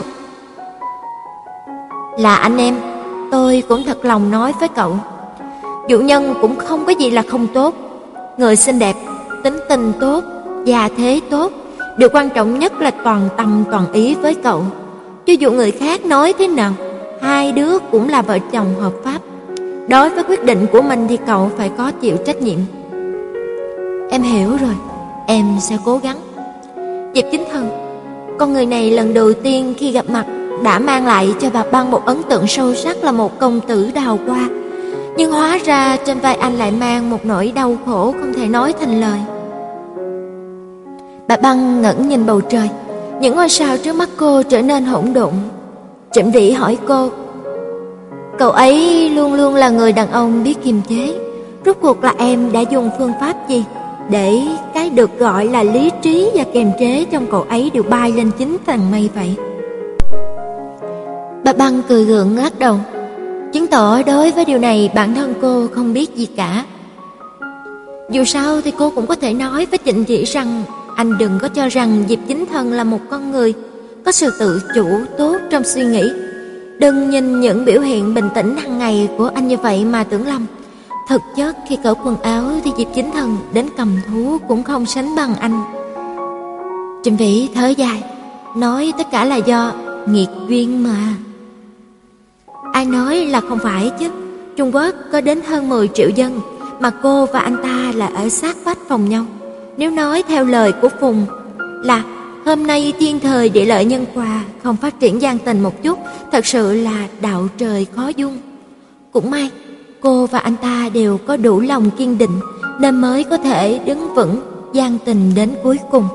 Là anh em, tôi cũng thật lòng nói với cậu. Dụ nhân cũng không có gì là không tốt. Người xinh đẹp, tính tình tốt, gia thế tốt. Điều quan trọng nhất là toàn tâm toàn ý với cậu. Cho dù người khác nói thế nào, hai đứa cũng là vợ chồng hợp pháp. Đối với quyết định của mình thì cậu phải có chịu trách nhiệm. Em hiểu rồi, em sẽ cố gắng. Diệp Chính Thần, con người này lần đầu tiên khi gặp mặt đã mang lại cho bà Băng một ấn tượng sâu sắc là một công tử đào hoa. Nhưng hóa ra trên vai anh lại mang một nỗi đau khổ không thể nói thành lời. Bà Băng ngẩng nhìn bầu trời, những ngôi sao trước mắt cô trở nên hỗn độn. Trịnh Vĩ hỏi cô, cậu ấy luôn luôn là người đàn ông biết kiềm chế. Rốt cuộc là em đã dùng phương pháp gì để cái được gọi là lý trí và kiềm chế trong cậu ấy đều bay lên chín tầng mây vậy? Bà Băng cười gượng lắc đầu, chứng tỏ đối với điều này bản thân cô không biết gì cả. Dù sao thì cô cũng có thể nói với Trịnh Vĩ rằng anh đừng có cho rằng Diệp Chính Thần là một con người có sự tự chủ tốt trong suy nghĩ. Đừng nhìn những biểu hiện bình tĩnh hàng ngày của anh như vậy mà tưởng lầm. Thực chất khi cởi quần áo thì Diệp Chính Thần đến cầm thú cũng không sánh bằng anh. Trịnh Vĩ thở dài, nói tất cả là do nghiệt duyên mà. Ai nói là không phải chứ? Trung Quốc có đến hơn mười triệu dân, mà cô và anh ta là ở sát vách phòng nhau. Nếu nói theo lời của Phùng là hôm nay thiên thời địa lợi nhân hòa, không phát triển gian tình một chút, thật sự là đạo trời khó dung. Cũng may cô và anh ta đều có đủ lòng kiên định, nên mới có thể đứng vững gian tình đến cuối cùng.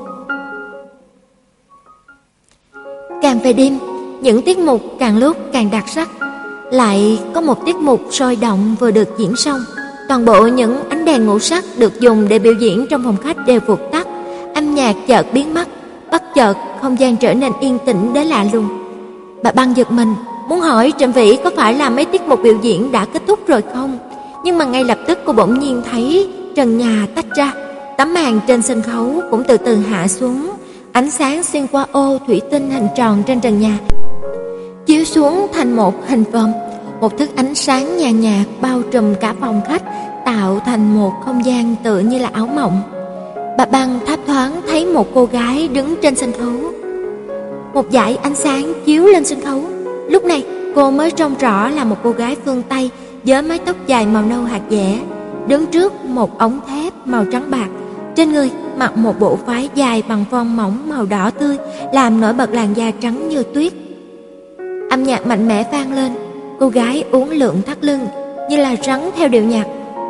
Càng về đêm, những tiết mục càng lúc càng đặc sắc. Lại có một tiết mục sôi động vừa được diễn xong. Toàn bộ những ánh đèn ngũ sắc được dùng để biểu diễn trong phòng khách đều vụt tắt. Âm nhạc chợt biến mất, bất chợt không gian trở nên yên tĩnh đến lạ lùng. Bà Băng giật mình, muốn hỏi Trịnh Vĩ có phải là mấy tiết mục biểu diễn đã kết thúc rồi không? Nhưng mà ngay lập tức cô bỗng nhiên thấy trần nhà tách ra, tấm màn trên sân khấu cũng từ từ hạ xuống. Ánh sáng xuyên qua ô thủy tinh hình tròn trên trần nhà, chiếu xuống thành một hình vòm. Một thức ánh sáng nhàn nhạt bao trùm cả phòng khách, tạo thành một không gian tựa như là ảo mộng. Bà Băng thấp thoáng thấy một cô gái đứng trên sân khấu. Một dải ánh sáng chiếu lên sân khấu. Lúc này cô mới trông rõ là một cô gái phương Tây với mái tóc dài màu nâu hạt dẻ, đứng trước một ống thép màu trắng bạc. Trên người mặc một bộ váy dài bằng von mỏng màu đỏ tươi, làm nổi bật làn da trắng như tuyết. Âm nhạc mạnh mẽ vang lên, cô gái uốn lượn thắt lưng như là rắn theo điệu nhạc,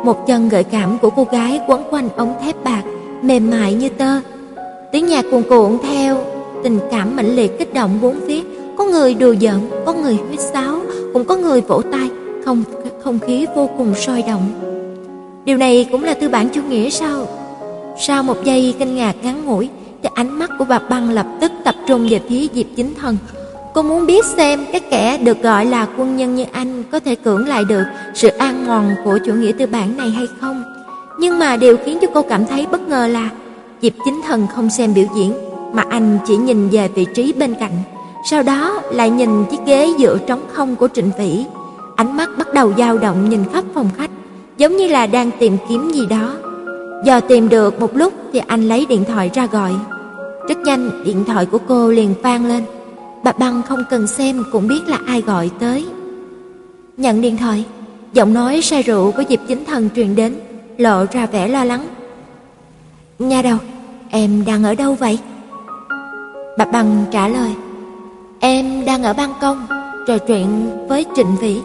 một chân gợi cảm của cô gái quấn quanh ống thép bạc mềm mại như tơ. Tiếng nhạc cuồn cuộn theo, tình cảm mãnh liệt kích động bốn phía, có người đùa giỡn, có người huýt sáo, cũng có người vỗ tay, không không khí vô cùng sôi động. Điều này cũng là tư bản chủ nghĩa sao? Sau một giây kinh ngạc ngắn ngủi, thì ánh mắt của bà Băng lập tức tập trung về phía Diệp Chính Thần. Cô muốn biết xem các kẻ được gọi là quân nhân như anh có thể cưỡng lại được sự an mòn của chủ nghĩa tư bản này hay không. Nhưng mà điều khiến cho cô cảm thấy bất ngờ là Diệp Chính Thần không xem biểu diễn, mà anh chỉ nhìn về vị trí bên cạnh, sau đó lại nhìn chiếc ghế dựa trống không của Trịnh Vĩ. Ánh mắt bắt đầu dao động nhìn khắp phòng khách, giống như là đang tìm kiếm gì đó. Dò tìm được một lúc thì anh lấy điện thoại ra gọi. Rất nhanh điện thoại của cô liền vang lên. Bà Băng không cần xem cũng biết là ai gọi tới. Nhận điện thoại, giọng nói say rượu của Diệp Chính Thần truyền đến, lộ ra vẻ lo lắng. Nha đầu, em đang ở đâu vậy? Bà Băng trả lời, em đang ở ban công trò chuyện với Trịnh Vĩ.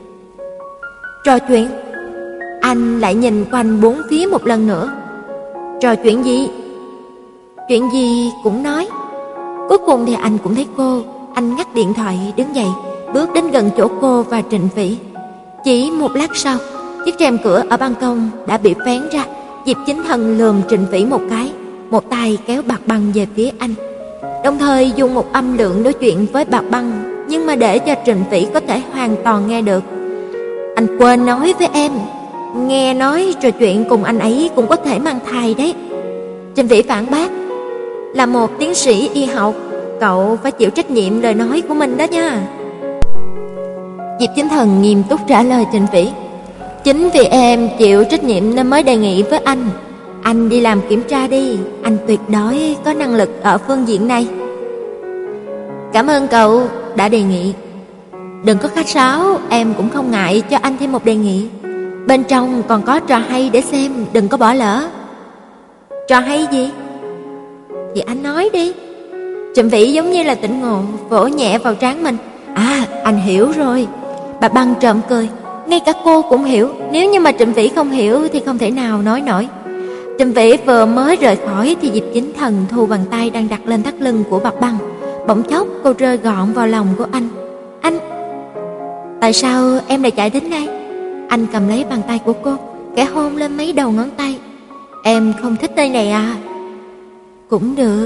Trò chuyện? Anh lại nhìn quanh bốn phía một lần nữa. Trò chuyện gì? Chuyện gì cũng nói. Cuối cùng thì anh cũng thấy cô. Anh ngắt điện thoại đứng dậy, bước đến gần chỗ cô và Trịnh Vĩ. Chỉ một lát sau, chiếc rèm cửa ở ban công đã bị vén ra. Diệp Chính Thần lườm Trịnh Vĩ một cái, một tay kéo Bạc Băng về phía anh, đồng thời dùng một âm lượng nói chuyện với Bạc Băng, nhưng mà để cho Trịnh Vĩ có thể hoàn toàn nghe được. Anh quên nói với em, nghe nói trò chuyện cùng anh ấy cũng có thể mang thai đấy. Trịnh Vĩ phản bác, là một tiến sĩ y học, cậu phải chịu trách nhiệm lời nói của mình đó nha. Diệp Chính Thần nghiêm túc trả lời Trịnh Vĩ, chính vì em chịu trách nhiệm nên mới đề nghị với anh. Anh đi làm kiểm tra đi, anh tuyệt đối có năng lực ở phương diện này. Cảm ơn cậu đã đề nghị. Đừng có khách sáo, em cũng không ngại cho anh thêm một đề nghị. Bên trong còn có trò hay để xem, đừng có bỏ lỡ. Trò hay gì? Thì anh nói đi. Trịnh Vĩ giống như là tỉnh ngộ, vỗ nhẹ vào trán mình. À, anh hiểu rồi. Bà Băng trộm cười, ngay cả cô cũng hiểu. Nếu như mà Trịnh Vĩ không hiểu thì không thể nào nói nổi. Trịnh Vĩ vừa mới rời khỏi thì Diệp Chính Thần thu bàn tay đang đặt lên thắt lưng của bà Băng. Bỗng chốc cô rơi gọn vào lòng của anh. Anh, tại sao em lại chạy đến đây? Anh cầm lấy bàn tay của cô, khẽ hôn lên mấy đầu ngón tay. Em không thích nơi này à? Cũng được.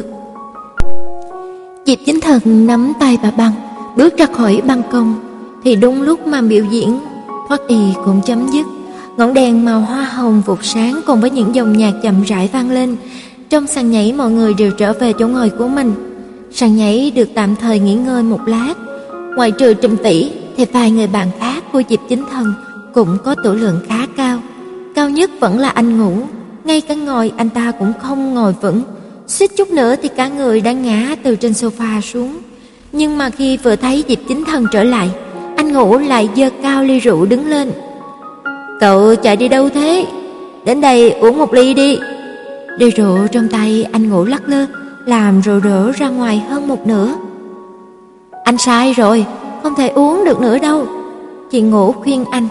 Diệp Chính Thần nắm tay bà Băng, bước ra khỏi ban công. Thì đúng lúc màn biểu diễn thoát y cũng chấm dứt. Ngọn đèn màu hoa hồng vụt sáng cùng với những dòng nhạc chậm rãi vang lên. Trong sàn nhảy mọi người đều trở về chỗ ngồi của mình. Sàn nhảy được tạm thời nghỉ ngơi một lát. Ngoài trừ Trịnh Vĩ thì vài người bạn khác của Diệp Chính Thần cũng có tuổi lượng khá cao. Cao nhất vẫn là anh Ngũ. Ngay cả ngồi anh ta cũng không ngồi vững, suýt chút nữa thì cả người đã ngã từ trên sofa xuống. Nhưng mà khi vừa thấy Diệp Chính Thần trở lại, anh Ngũ lại giơ cao ly rượu đứng lên. Cậu chạy đi đâu thế? Đến đây uống một ly đi. Ly rượu trong tay anh Ngũ lắc lư, làm rượu đổ ra ngoài hơn một nửa. Anh sai rồi, không thể uống được nữa đâu. Chị Ngũ khuyên anh.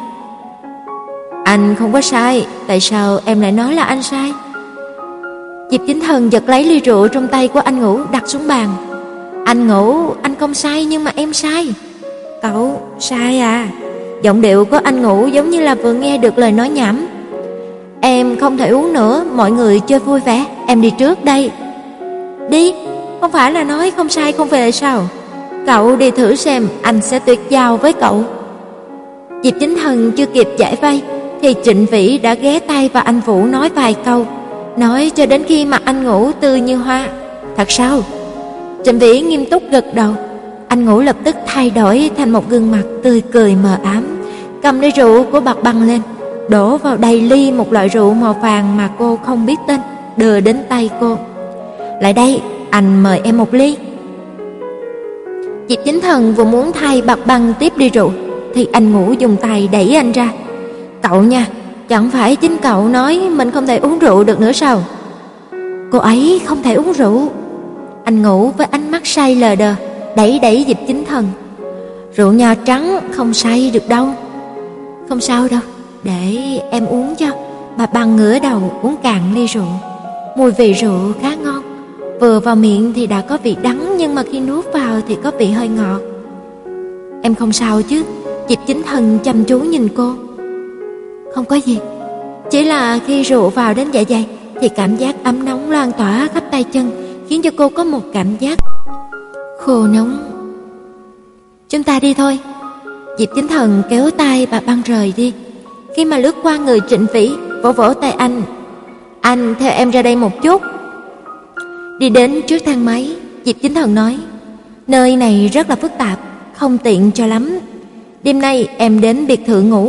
Anh không có sai, tại sao em lại nói là anh sai? Diệp Chính Thần giật lấy ly rượu trong tay của anh Ngũ đặt xuống bàn. Anh Ngũ, anh không sai nhưng mà em sai. Cậu sai à? Giọng điệu của anh Ngũ giống như là vừa nghe được lời nói nhảm. Em không thể uống nữa, mọi người chơi vui vẻ, em đi trước đây. Đi, không phải là nói không sai không về sao? Cậu đi thử xem, anh sẽ tuyệt giao với cậu. Diệp Chính Thần chưa kịp giải vây thì Trịnh Vĩ đã ghé tay vào anh Vũ nói vài câu, nói cho đến khi mặt anh Ngũ tươi như hoa. Thật sao? Trịnh Vĩ nghiêm túc gật đầu. Anh Ngũ lập tức thay đổi thành một gương mặt tươi cười mờ ám, cầm ly rượu của Bạc Băng lên, đổ vào đầy ly một loại rượu màu vàng mà cô không biết tên, đưa đến tay cô. Lại đây, anh mời em một ly. Diệp Chính Thần vừa muốn thay Bạc Băng tiếp ly rượu thì anh Ngũ dùng tay đẩy anh ra. Cậu nha, chẳng phải chính cậu nói mình không thể uống rượu được nữa sao? Cô ấy không thể uống rượu. Anh Ngũ với ánh mắt say lờ đờ đẩy đẩy Diệp Chính Thần. Rượu nho trắng không say được đâu. Không sao đâu, để em uống cho. Bà Băng ngửa đầu uống cạn ly rượu. Mùi vị rượu khá ngon, vừa vào miệng thì đã có vị đắng, nhưng mà khi nuốt vào thì có vị hơi ngọt. Em không sao chứ? Diệp Chính Thần chăm chú nhìn cô. Không có gì, chỉ là khi rượu vào đến dạ dày thì cảm giác ấm nóng lan tỏa khắp tay chân, khiến cho cô có một cảm giác khô nóng. Chúng ta đi thôi. Diệp Chính Thần kéo tay bà Băng rời đi. Khi mà lướt qua người Trịnh Vĩ, vỗ vỗ tay anh. Anh theo em ra đây một chút. Đi đến trước thang máy, Diệp Chính Thần nói, nơi này rất là phức tạp, không tiện cho lắm. Đêm nay em đến biệt thự ngủ.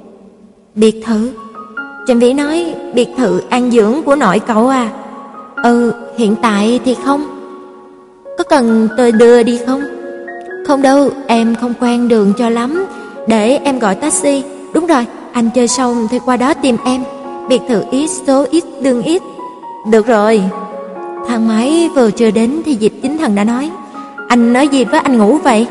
Biệt thự? Trịnh Vĩ nói, biệt thự an dưỡng của nội cậu à? Ừ, hiện tại thì không. Có cần tôi đưa đi không? Không đâu, em không quen đường cho lắm. Để em gọi taxi. Đúng rồi, anh chơi xong thì qua đó tìm em. Biệt thự ít số ít đường ít. Được rồi. Thang máy vừa chưa đến thì Diệp Chính Thần đã nói, anh nói gì với anh ngủ vậy?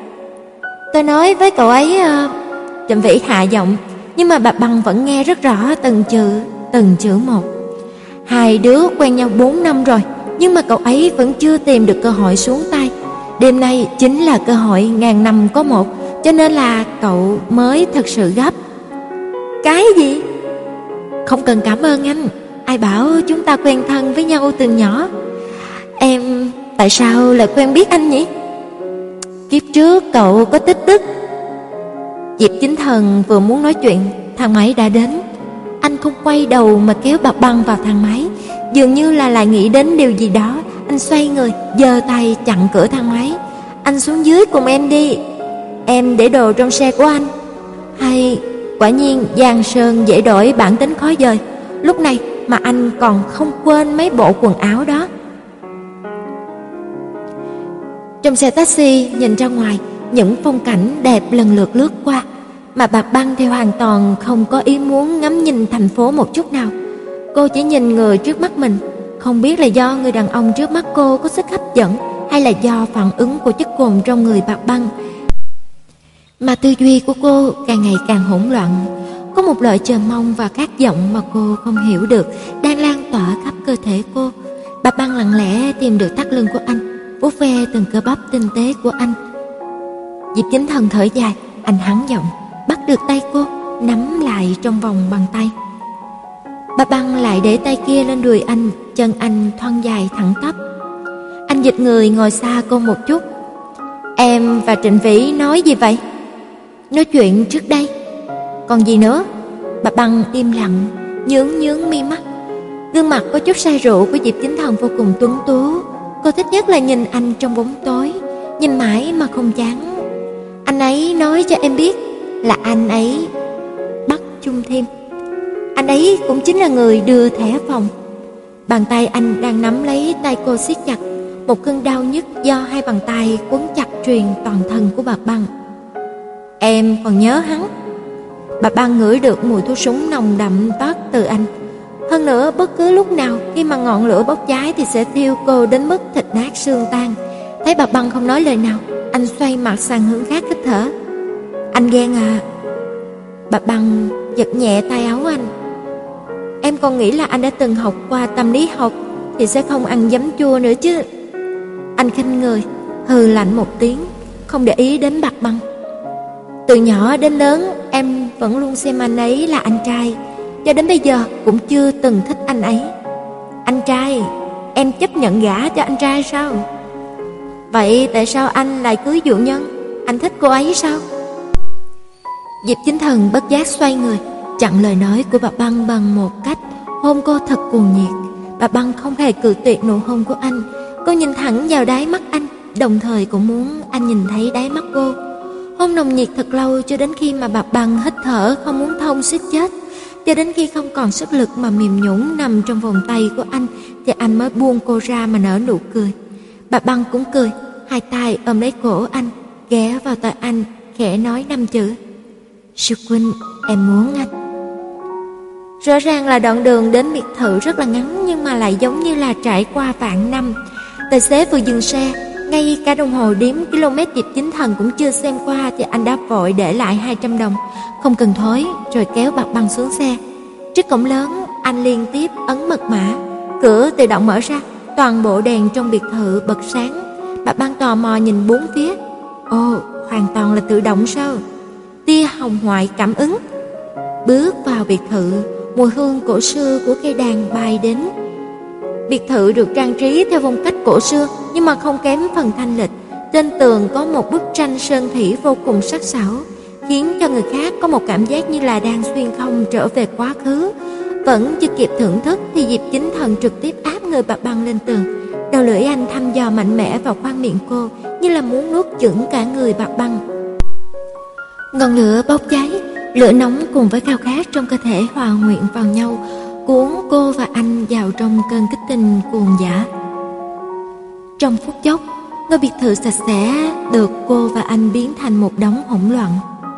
Tôi nói với cậu ấy... Uh... Trịnh Vĩ hạ giọng, nhưng mà bà Băng vẫn nghe rất rõ từng chữ, từng chữ một. Hai đứa quen nhau bốn năm rồi, nhưng mà cậu ấy vẫn chưa tìm được cơ hội xuống tay. Đêm nay chính là cơ hội ngàn năm có một, cho nên là cậu mới thật sự gấp. Cái gì? Không cần cảm ơn anh. Ai bảo chúng ta quen thân với nhau từ nhỏ? Em tại sao lại quen biết anh nhỉ? Kiếp trước cậu có tích đức. Diệp Chính Thần vừa muốn nói chuyện, thang máy đã đến. Anh không quay đầu mà kéo bà Băng vào thang máy. Dường như là lại nghĩ đến điều gì đó, anh xoay người, giơ tay chặn cửa thang máy. Anh xuống dưới cùng em đi. Em để đồ trong xe của anh. Hay quả nhiên giang sơn dễ đổi, bản tính khó dời. Lúc này mà anh còn không quên mấy bộ quần áo đó. Trong xe taxi nhìn ra ngoài, những phong cảnh đẹp lần lượt lướt qua, mà bà Băng thì hoàn toàn không có ý muốn ngắm nhìn thành phố một chút nào. Cô chỉ nhìn người trước mắt mình. Không biết là do người đàn ông trước mắt cô có sức hấp dẫn, hay là do phản ứng của chất cồn trong người bà Băng, mà tư duy của cô càng ngày càng hỗn loạn. Có một loại chờ mong và khát vọng mà cô không hiểu được đang lan tỏa khắp cơ thể cô. Bà Băng lặng lẽ tìm được thắt lưng của anh, vuốt ve từng cơ bắp tinh tế của anh. Diệp Chính Thần thở dài, anh hắn giọng, bắt được tay cô, nắm lại trong vòng bàn tay. Bà Băng lại để tay kia lên đùi anh, chân anh thon dài thẳng tắp. Anh dịch người ngồi xa cô một chút. Em và Trịnh Vĩ nói gì vậy? Nói chuyện trước đây. Còn gì nữa? Bà Băng im lặng, nhướng nhướng mi mắt. Gương mặt có chút say rượu của Diệp Chính Thần vô cùng tuấn tú. Cô thích nhất là nhìn anh trong bóng tối, nhìn mãi mà không chán. Anh ấy nói cho em biết là anh ấy bắt chung thêm. Anh ấy cũng chính là người đưa thẻ phòng. Bàn tay anh đang nắm lấy tay cô siết chặt. Một cơn đau nhức do hai bàn tay quấn chặt truyền toàn thân của bà Băng. Em còn nhớ hắn? Bà Băng ngửi được mùi thuốc súng nồng đậm toát từ anh. Hơn nữa, bất cứ lúc nào khi mà ngọn lửa bốc cháy thì sẽ thiêu cô đến mức thịt nát xương tan. Thấy bà Băng không nói lời nào, anh xoay mặt sang hướng khác hít thở. Anh ghen à? Bà Băng giật nhẹ tay áo anh. Em còn nghĩ là anh đã từng học qua tâm lý học thì sẽ không ăn giấm chua nữa chứ. Anh khinh người, hừ lạnh một tiếng, không để ý đến bà Băng. Từ nhỏ đến lớn em vẫn luôn xem anh ấy là anh trai, cho đến bây giờ cũng chưa từng thích anh ấy. Anh trai? Em chấp nhận gả cho anh trai sao? Vậy tại sao anh lại cưới Dụ Nhân? Anh thích cô ấy sao? Diệp Chính Thần bất giác xoay người, chặn lời nói của bà Băng bằng một cách hôn cô thật cuồng nhiệt. Bà Băng không hề cự tuyệt nụ hôn của anh. Cô nhìn thẳng vào đáy mắt anh, đồng thời cũng muốn anh nhìn thấy đáy mắt cô. Hôn nồng nhiệt thật lâu, cho đến khi mà bà Băng hít thở không muốn thông suýt chết. Cho đến khi không còn sức lực mà mềm nhũn nằm trong vòng tay của anh, thì anh mới buông cô ra mà nở nụ cười. Bà Băng cũng cười, hai tay ôm lấy cổ anh, ghé vào tai anh, khẽ nói năm chữ: Sư huynh, em muốn anh. Rõ ràng là đoạn đường đến biệt thự rất là ngắn, nhưng mà lại giống như là trải qua vạn năm. Tài xế vừa dừng xe ngay cả đồng hồ đếm km Diệp Chính Thần cũng chưa xem qua thì anh đã vội để lại hai trăm đồng, không cần thối, rồi kéo Bạc Băng xuống xe. Trước cổng lớn, anh liên tiếp ấn mật mã, cửa tự động mở ra, toàn bộ đèn trong biệt thự bật sáng. Bạc Băng tò mò nhìn bốn phía. Ồ, hoàn toàn là tự động sao? Tia hồng ngoại cảm ứng. Bước vào biệt thự, mùi hương cổ xưa của cây đàn bay đến. Biệt thự được trang trí theo phong cách cổ xưa nhưng mà không kém phần thanh lịch. Trên tường có một bức tranh sơn thủy vô cùng sắc sảo, khiến cho người khác có một cảm giác như là đang xuyên không trở về quá khứ. Vẫn chưa kịp thưởng thức thì Diệp Chính Thần trực tiếp áp người Bạc Băng lên tường. Đầu lưỡi anh thăm dò mạnh mẽ vào khoang miệng cô, như là muốn nuốt chửng cả người Bạc Băng. Ngọn lửa bốc cháy, lửa nóng cùng với khao khát trong cơ thể hòa quyện vào nhau, cuốn cô và anh vào trong cơn kích tình cuồng dã. Trong phút chốc, ngôi biệt thự sạch sẽ được cô và anh biến thành một đống hỗn loạn.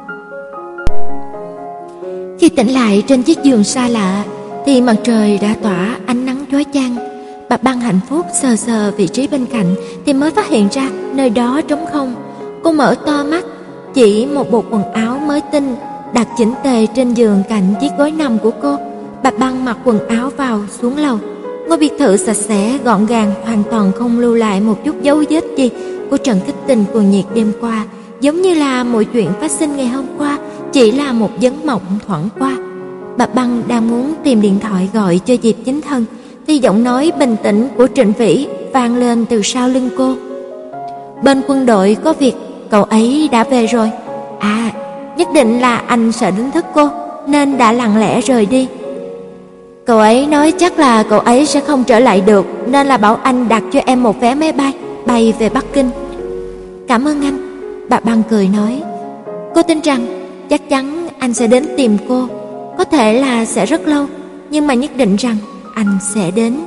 Khi tỉnh lại trên chiếc giường xa lạ thì mặt trời đã tỏa ánh nắng chói chang. Bạc Băng hạnh phúc sờ sờ vị trí bên cạnh thì mới phát hiện ra nơi đó trống không. Cô mở to mắt, chỉ một bộ quần áo mới tinh đặt chỉnh tề trên giường cạnh chiếc gối nằm của cô. Bạc Băng mặc quần áo vào xuống lầu. Ngôi biệt thự sạch sẽ gọn gàng, hoàn toàn không lưu lại một chút dấu vết gì của trận kích tình cuồng nhiệt đêm qua, giống như là mọi chuyện phát sinh ngày hôm qua chỉ là một giấc mộng thoảng qua. Bạc Băng đang muốn tìm điện thoại gọi cho Diệp Chính Thần thì giọng nói bình tĩnh của Trịnh Vĩ vang lên từ sau lưng cô. Bên quân đội có việc, cậu ấy đã về rồi. À, nhất định là anh sợ đánh thức cô nên đã lặng lẽ rời đi. Cậu ấy nói chắc là cậu ấy sẽ không trở lại được, nên là bảo anh đặt cho em một vé máy bay bay về Bắc Kinh. Cảm ơn anh, Bạc Băng cười nói. Cô tin rằng chắc chắn anh sẽ đến tìm cô, có thể là sẽ rất lâu, nhưng mà nhất định rằng anh sẽ đến.